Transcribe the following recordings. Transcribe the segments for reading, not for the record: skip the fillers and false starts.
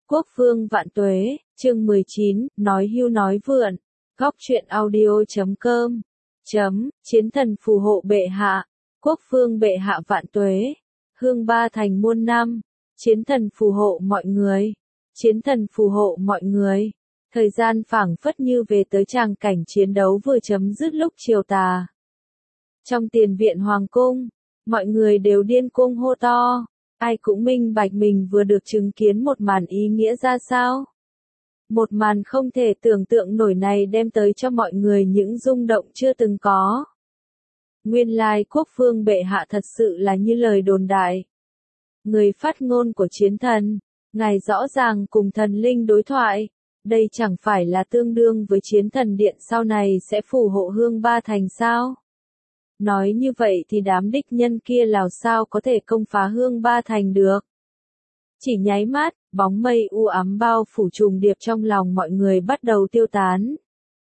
Quốc vương vạn tuế, chương 19, nói hưu nói vượn. Góc truyện audio.com. Chiến thần phù hộ bệ hạ. Quốc vương bệ hạ vạn tuế. Hương ba thành muôn năm. Chiến thần phù hộ mọi người. Chiến thần phù hộ mọi người. Thời gian phảng phất như về tới tràng cảnh chiến đấu vừa chấm dứt lúc chiều tà. Trong tiền viện hoàng cung, mọi người đều điên cuồng hô to. Ai cũng minh bạch mình vừa được chứng kiến một màn ý nghĩa ra sao. Một màn không thể tưởng tượng nổi này đem tới cho mọi người những rung động chưa từng có. Nguyên lai quốc vương bệ hạ thật sự là như lời đồn đại. Người phát ngôn của chiến thần, ngài rõ ràng cùng thần linh đối thoại. Đây chẳng phải là tương đương với chiến thần điện sau này sẽ phù hộ hương ba thành sao? Nói như vậy thì đám địch nhân kia làm sao có thể công phá hương ba thành được. Chỉ nháy mắt, bóng mây u ám bao phủ trùng điệp trong lòng mọi người bắt đầu tiêu tán.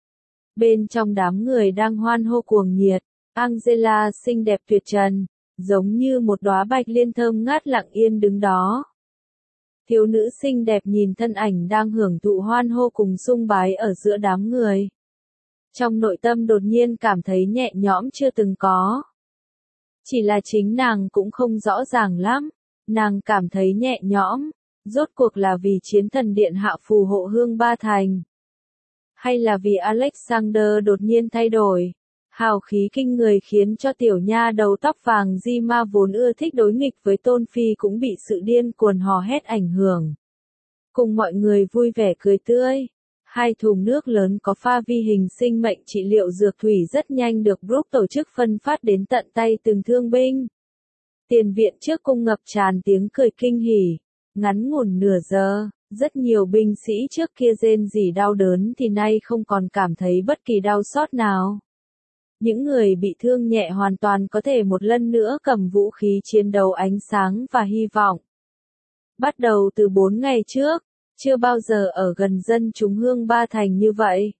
Bên trong đám người đang hoan hô cuồng nhiệt, Angela xinh đẹp tuyệt trần, giống như một đóa bạch liên thơm ngát lặng yên đứng đó. Thiếu nữ xinh đẹp nhìn thân ảnh đang hưởng thụ hoan hô cùng sung bái ở giữa đám người. Trong nội tâm đột nhiên cảm thấy nhẹ nhõm chưa từng có. Chỉ là chính nàng cũng không rõ ràng lắm. Nàng cảm thấy nhẹ nhõm, rốt cuộc là vì chiến thần điện hạ phù hộ hương ba thành. Hay là vì Alexander đột nhiên thay đổi. Hào khí kinh người khiến cho tiểu nha đầu tóc vàng Di Ma vốn ưa thích đối nghịch với Tôn Phi cũng bị sự điên cuồng hò hét ảnh hưởng. Cùng mọi người vui vẻ cười tươi. 2 thùng nước lớn có pha vi hình sinh mệnh trị liệu dược thủy rất nhanh được Brooke tổ chức phân phát đến tận tay từng thương binh. Tiền viện trước cung ngập tràn tiếng cười kinh hỉ. Ngắn ngủn nửa giờ, rất nhiều binh sĩ trước kia rên rỉ đau đớn thì nay không còn cảm thấy bất kỳ đau xót nào. Những người bị thương nhẹ hoàn toàn có thể một lần nữa cầm vũ khí chiến đấu ánh sáng và hy vọng. Bắt đầu từ 4 ngày trước, chưa bao giờ ở gần dân chúng hương ba thành như vậy.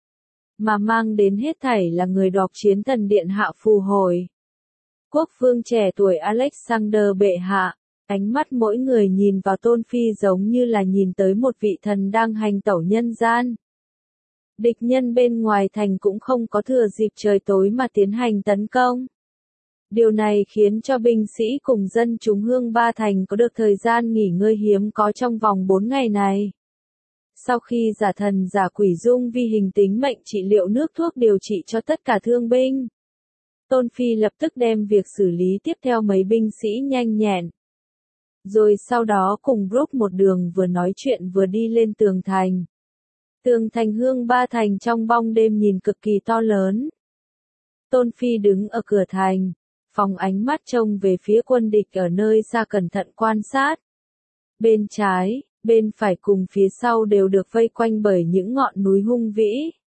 Mà mang đến hết thảy là người đọc chiến thần điện hạ phù hồi. Quốc vương trẻ tuổi Alexander bệ hạ, ánh mắt mỗi người nhìn vào Tôn Phi giống như là nhìn tới một vị thần đang hành tẩu nhân gian. Địch nhân bên ngoài thành cũng không có thừa dịp trời tối mà tiến hành tấn công. Điều này khiến cho binh sĩ cùng dân chúng hương ba thành có được thời gian nghỉ ngơi hiếm có trong vòng 4 ngày này. Sau khi giả thần giả quỷ dung vi hình tính mệnh trị liệu nước thuốc điều trị cho tất cả thương binh. Tôn Phi lập tức đem việc xử lý tiếp theo mấy binh sĩ nhanh nhẹn. Rồi sau đó cùng Brooke một đường vừa nói chuyện vừa đi lên tường thành. Tường thành hương ba thành trong bóng đêm nhìn cực kỳ to lớn. Tôn Phi đứng ở cửa thành, phóng ánh mắt trông về phía quân địch ở nơi xa cẩn thận quan sát. Bên trái, bên phải cùng phía sau đều được vây quanh bởi những ngọn núi hung vĩ.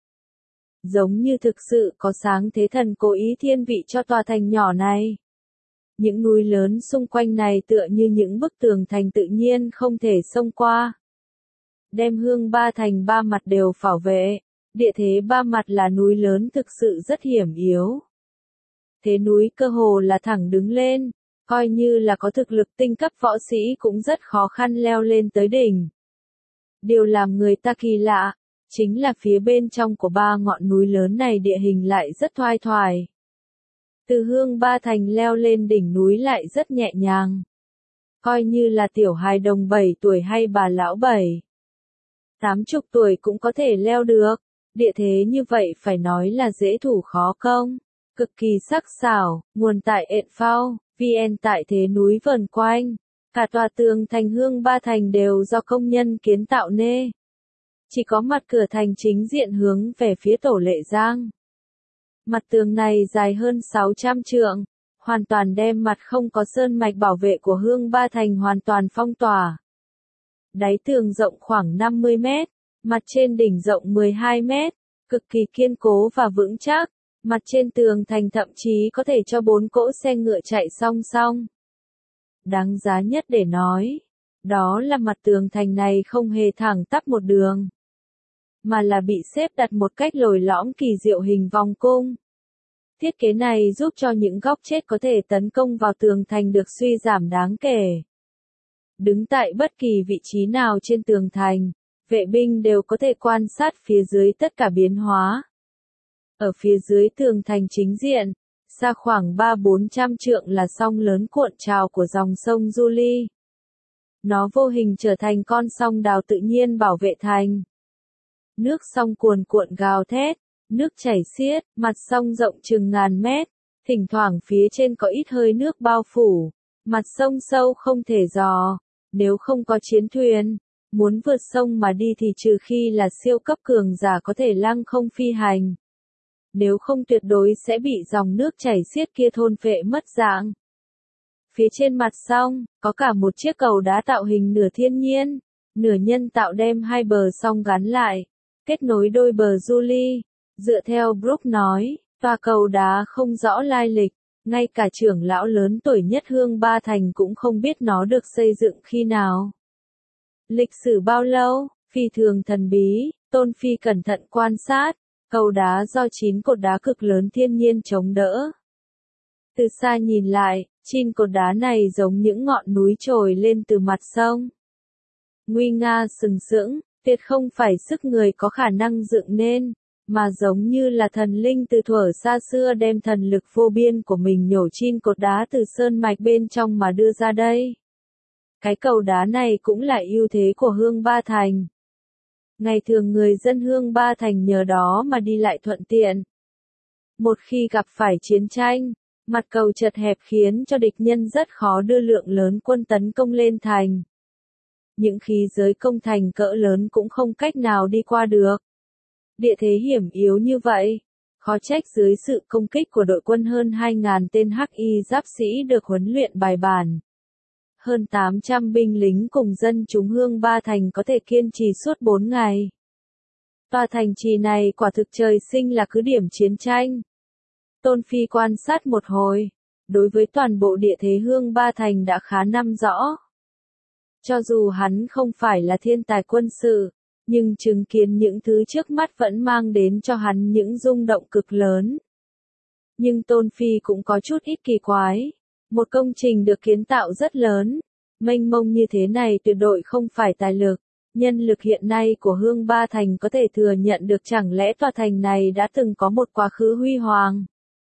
Giống như thực sự có sáng thế thần cố ý thiên vị cho tòa thành nhỏ này. Những núi lớn xung quanh này tựa như những bức tường thành tự nhiên không thể xông qua. Đem hương ba thành ba mặt đều bảo vệ, địa thế ba mặt là núi lớn thực sự rất hiểm yếu. Thế núi cơ hồ là thẳng đứng lên, coi như là có thực lực tinh cấp võ sĩ cũng rất khó khăn leo lên tới đỉnh. Điều làm người ta kỳ lạ, chính là phía bên trong của 3 ngọn núi lớn này địa hình lại rất thoai thoải. Từ hương ba thành leo lên đỉnh núi lại rất nhẹ nhàng. Coi như là tiểu hài đồng 7 tuổi hay bà lão 80 tuổi cũng có thể leo được. Địa thế như vậy phải nói là dễ thủ khó công. Cực kỳ sắc sảo, nguồn tại Edfao, VN tại thế núi vờn quanh. Cả tòa tường thành hương ba thành đều do công nhân kiến tạo nên. Chỉ có mặt cửa thành chính diện hướng về phía Tổ Lệ Giang. Mặt tường này dài hơn 600 trượng, hoàn toàn đem mặt không có sơn mạch bảo vệ của hương ba thành hoàn toàn phong tỏa. Đáy tường rộng khoảng 50 mét, mặt trên đỉnh rộng 12 mét, cực kỳ kiên cố và vững chắc. Mặt trên tường thành thậm chí có thể cho 4 cỗ xe ngựa chạy song song. Đáng giá nhất để nói, đó là mặt tường thành này không hề thẳng tắp một đường, mà là bị xếp đặt một cách lồi lõm kỳ diệu hình vòng cung. Thiết kế này giúp cho những góc chết có thể tấn công vào tường thành được suy giảm đáng kể. Đứng tại bất kỳ vị trí nào trên tường thành, vệ binh đều có thể quan sát phía dưới tất cả biến hóa. Ở phía dưới tường thành chính diện, xa khoảng 300-400 trượng là sông lớn cuộn trào của dòng sông Julie. Nó vô hình trở thành con sông đào tự nhiên bảo vệ thành. Nước sông cuồn cuộn gào thét, nước chảy xiết, mặt sông rộng chừng ngàn mét, thỉnh thoảng phía trên có ít hơi nước bao phủ, mặt sông sâu không thể dò, nếu không có chiến thuyền, muốn vượt sông mà đi thì trừ khi là siêu cấp cường giả có thể lăng không phi hành. Nếu không tuyệt đối sẽ bị dòng nước chảy xiết kia thôn phệ mất dạng. Phía trên mặt sông, có cả một chiếc cầu đá tạo hình nửa thiên nhiên, nửa nhân tạo đem hai bờ sông gắn lại, kết nối đôi bờ Julie. Dựa theo Brooke nói, tòa cầu đá không rõ lai lịch, ngay cả trưởng lão lớn tuổi nhất Hương Ba Thành cũng không biết nó được xây dựng khi nào. Lịch sử bao lâu, phi thường thần bí, Tôn Phi cẩn thận quan sát, cầu đá do 9 cột đá cực lớn thiên nhiên chống đỡ. Từ xa nhìn lại, 9 cột đá này giống những ngọn núi trồi lên từ mặt sông. Nguy nga sừng sững, tuyệt không phải sức người có khả năng dựng nên, mà giống như là thần linh từ thuở xa xưa đem thần lực vô biên của mình nhổ 9 cột đá từ sơn mạch bên trong mà đưa ra đây. Cái cầu đá này cũng là ưu thế của Hương Ba Thành. Ngày thường người dân Hương Ba Thành nhờ đó mà đi lại thuận tiện. Một khi gặp phải chiến tranh, mặt cầu chật hẹp khiến cho địch nhân rất khó đưa lượng lớn quân tấn công lên thành. Những khí giới công thành cỡ lớn cũng không cách nào đi qua được. Địa thế hiểm yếu như vậy, khó trách dưới sự công kích của đội quân hơn 2.000 tên hắc y giáp sĩ được huấn luyện bài bản. Hơn 800 binh lính cùng dân chúng Hương Ba Thành có thể kiên trì suốt 4 ngày. Tòa thành trì này quả thực trời sinh là cứ điểm chiến tranh. Tôn Phi quan sát một hồi, đối với toàn bộ địa thế Hương Ba Thành đã khá nắm rõ. Cho dù hắn không phải là thiên tài quân sự, nhưng chứng kiến những thứ trước mắt vẫn mang đến cho hắn những rung động cực lớn. Nhưng Tôn Phi cũng có chút ít kỳ quái. Một công trình được kiến tạo rất lớn, mênh mông như thế này tuyệt đối không phải tài lực, nhân lực hiện nay của Hương Ba Thành có thể thừa nhận được, chẳng lẽ tòa thành này đã từng có một quá khứ huy hoàng?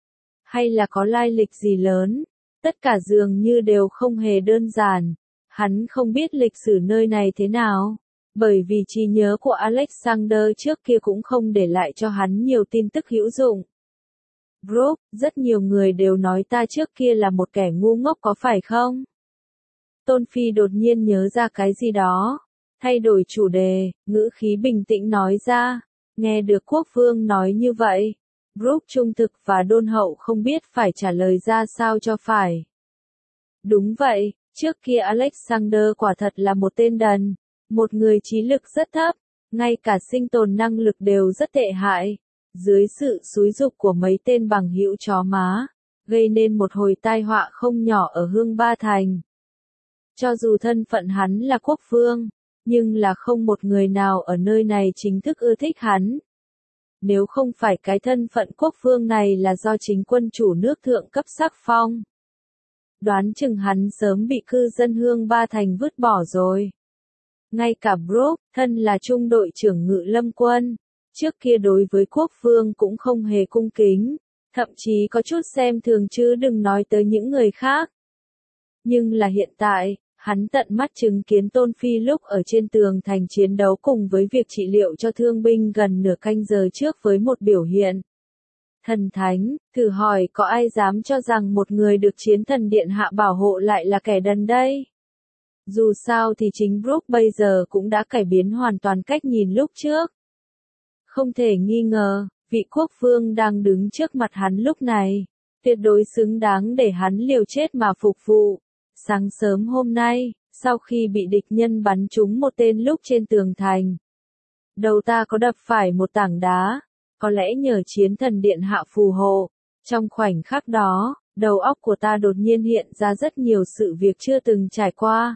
Hay là có lai lịch gì lớn? Tất cả dường như đều không hề đơn giản. Hắn không biết lịch sử nơi này thế nào, bởi vì trí nhớ của Alexander trước kia cũng không để lại cho hắn nhiều tin tức hữu dụng. Brooke, rất nhiều người đều nói ta trước kia là một kẻ ngu ngốc có phải không? Tôn Phi đột nhiên nhớ ra cái gì đó, thay đổi chủ đề, ngữ khí bình tĩnh nói ra, nghe được quốc vương nói như vậy. Brooke trung thực và đôn hậu không biết phải trả lời ra sao cho phải. Đúng vậy, trước kia Alexander quả thật là một tên đần, một người trí lực rất thấp, ngay cả sinh tồn năng lực đều rất tệ hại. Dưới sự xúi giục của mấy tên bằng hữu chó má, gây nên một hồi tai họa không nhỏ ở Hương Ba Thành. Cho dù thân phận hắn là quốc vương, nhưng là không một người nào ở nơi này chính thức ưa thích hắn. Nếu không phải cái thân phận quốc vương này là do chính quân chủ nước thượng cấp sắc phong, đoán chừng hắn sớm bị cư dân Hương Ba Thành vứt bỏ rồi. Ngay cả Brooke, thân là trung đội trưởng ngự lâm quân, trước kia đối với quốc vương cũng không hề cung kính, thậm chí có chút xem thường chứ đừng nói tới những người khác. Nhưng là hiện tại, hắn tận mắt chứng kiến Tôn Phi lúc ở trên tường thành chiến đấu cùng với việc trị liệu cho thương binh gần nửa canh giờ trước với một biểu hiện thần thánh, thử hỏi có ai dám cho rằng một người được chiến thần điện hạ bảo hộ lại là kẻ đần đây? Dù sao thì chính Brooke bây giờ cũng đã cải biến hoàn toàn cách nhìn lúc trước. Không thể nghi ngờ, vị quốc vương đang đứng trước mặt hắn lúc này, tuyệt đối xứng đáng để hắn liều chết mà phục vụ. Sáng sớm hôm nay, sau khi bị địch nhân bắn trúng một tên lúc trên tường thành, đầu ta có đập phải một tảng đá, có lẽ nhờ chiến thần điện hạ phù hộ. Trong khoảnh khắc đó, đầu óc của ta đột nhiên hiện ra rất nhiều sự việc chưa từng trải qua.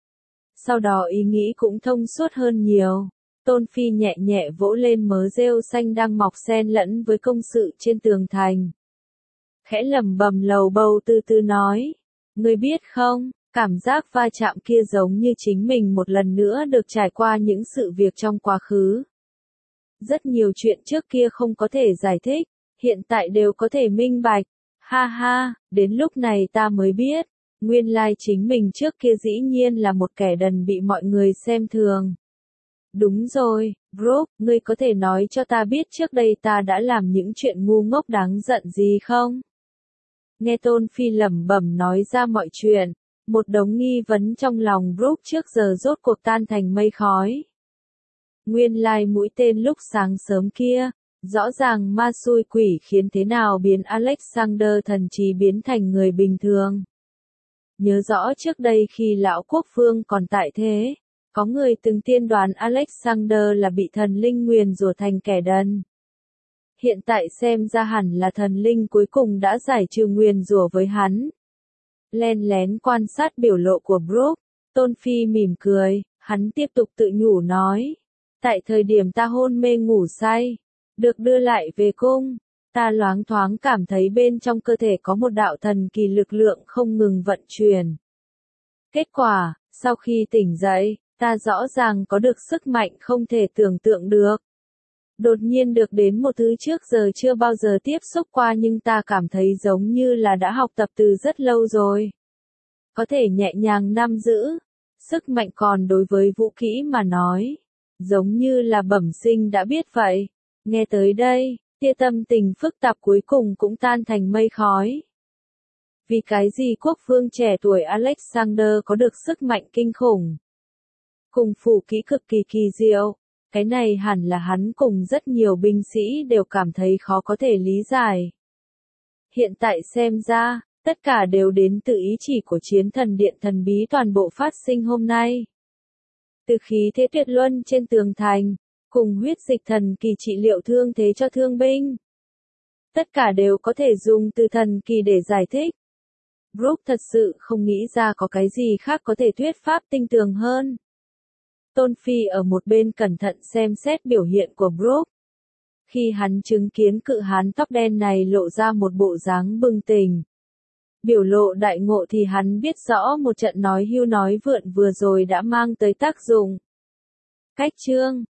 Sau đó ý nghĩ cũng thông suốt hơn nhiều. Tôn Phi nhẹ nhẹ vỗ lên mớ rêu xanh đang mọc xen lẫn với công sự trên tường thành. Khẽ lẩm bẩm lầu bầu từ từ nói, ngươi biết không, Cảm giác va chạm kia giống như chính mình một lần nữa được trải qua những sự việc trong quá khứ. Rất nhiều chuyện trước kia không có thể giải thích, hiện tại đều có thể minh bạch. Ha ha, đến lúc này ta mới biết, nguyên lai chính mình trước kia dĩ nhiên là một kẻ đần bị mọi người xem thường. Đúng rồi, Brooke, ngươi có thể nói cho ta biết trước đây ta đã làm những chuyện ngu ngốc đáng giận gì không? Nghe Tôn Phi lẩm bẩm nói ra mọi chuyện, một đống nghi vấn trong lòng Brooke trước giờ rốt cuộc tan thành mây khói. Nguyên lai mũi tên lúc sáng sớm kia, rõ ràng ma xui quỷ khiến thế nào biến Alexander thần trí biến thành người bình thường. Nhớ rõ trước đây khi lão quốc vương còn tại thế, có người từng tiên đoán Alexander là bị thần linh nguyền rủa thành kẻ đần. Hiện tại xem ra hẳn là thần linh cuối cùng đã giải trừ nguyền rủa với hắn. Len lén quan sát biểu lộ của Brooke, Tôn Phi mỉm cười, hắn tiếp tục tự nhủ nói. Tại thời điểm ta hôn mê ngủ say, được đưa lại về cung, ta loáng thoáng cảm thấy bên trong cơ thể có một đạo thần kỳ lực lượng không ngừng vận chuyển. Kết quả, sau khi tỉnh dậy, ta rõ ràng có được sức mạnh không thể tưởng tượng được. Đột nhiên được đến một thứ trước giờ chưa bao giờ tiếp xúc qua nhưng ta cảm thấy giống như là đã học tập từ rất lâu rồi. Có thể nhẹ nhàng nắm giữ, sức mạnh còn đối với vũ kỹ mà nói, giống như là bẩm sinh đã biết vậy. Nghe tới đây, tia tâm tình phức tạp cuối cùng cũng tan thành mây khói. Vì cái gì quốc vương trẻ tuổi Alexander có được sức mạnh kinh khủng? Cùng phủ kỹ cực kỳ kỳ diệu, cái này hẳn là hắn cùng rất nhiều binh sĩ đều cảm thấy khó có thể lý giải. Hiện tại xem ra, tất cả đều đến từ ý chỉ của chiến thần điện thần bí toàn bộ phát sinh hôm nay. Từ khí thế tuyệt luân trên tường thành, cùng huyết dịch thần kỳ trị liệu thương thế cho thương binh. Tất cả đều có thể dùng từ thần kỳ để giải thích. Brooke thật sự không nghĩ ra có cái gì khác có thể thuyết pháp tinh tường hơn. Tôn Phi ở một bên cẩn thận xem xét biểu hiện của Brooke. Khi hắn chứng kiến cự hán tóc đen này lộ ra một bộ dáng bừng tỉnh. Biểu lộ đại ngộ thì hắn biết rõ một trận nói hưu nói vượn vừa rồi đã mang tới tác dụng. Cách chương